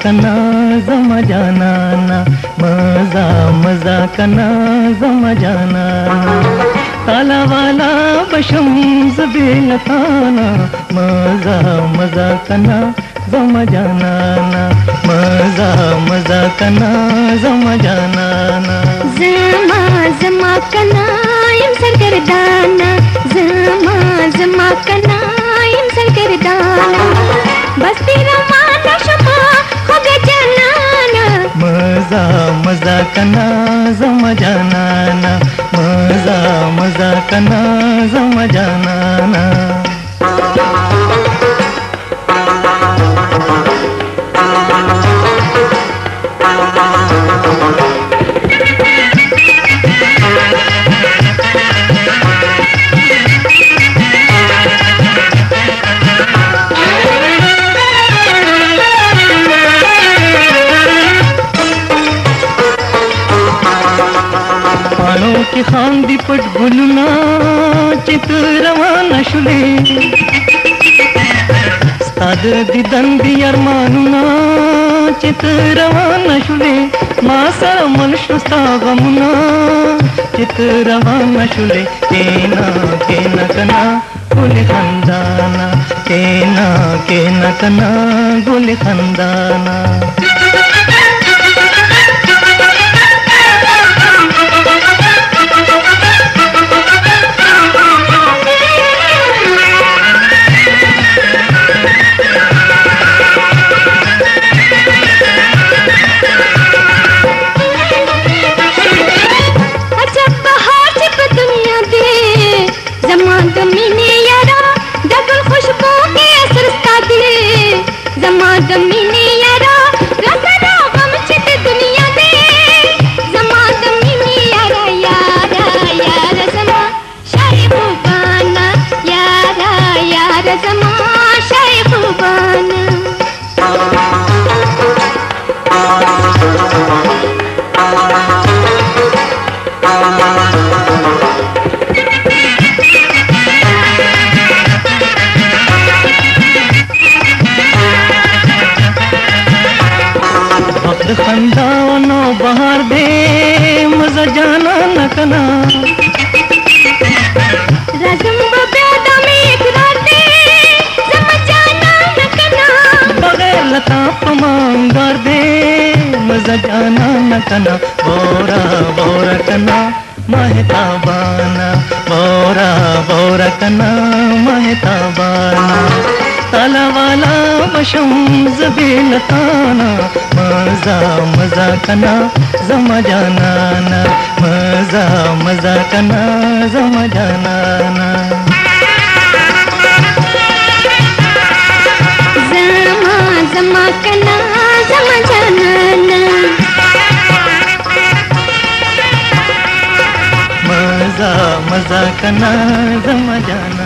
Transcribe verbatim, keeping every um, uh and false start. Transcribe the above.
कना जमा जाना ना, मजा मजा कना जमा जाना ना, ताला वाला बशम ज़बीलताना, मजा मजा कना जमा जाना ना, मजा मजा कना जमा जाना ना, जमा जमा कना यम सरगर्दाना, जमा जमा कना यम सरगर्दाना, बस्ती रवाना शमा खुद जनाना, मजा मजा कना जमा जाना ना, मजा मजा कना जमा जाना ना। की खांदी पट गुलना चित रवाना शुले, स्ताद दिदन दियर मानुना चित रवाना शुले, मासर मनुष्यस्ता गमुना चित रवाना शुले, केना केना कना गुल खंदाना, केना केना कना गुल खंदाना, ज़मीने यारा रसना गम चित दुनिया दे, ज़मा ज़मीने यारा यारा यारा ज़मा शाइबुबाना, यारा यारा ज़मा शाइबुबाना, खंदानो बहार दे मजा जाना न कना, रज़म बबेदा में इकरार दे जमा जाना न कना, बगैर लता पमांगार दे मजा जाना न कना, बोरा बोरा कना महताबाना, बोरा बोरा कना महताबाना, ताला वाला बशम ज़बीलताना, मजा मजा कना जमा जाना ना, मजा मजा कना जमा जाना ना, जमा जमा कना जमा जाना ना, मजा मजा कना जमा जाना।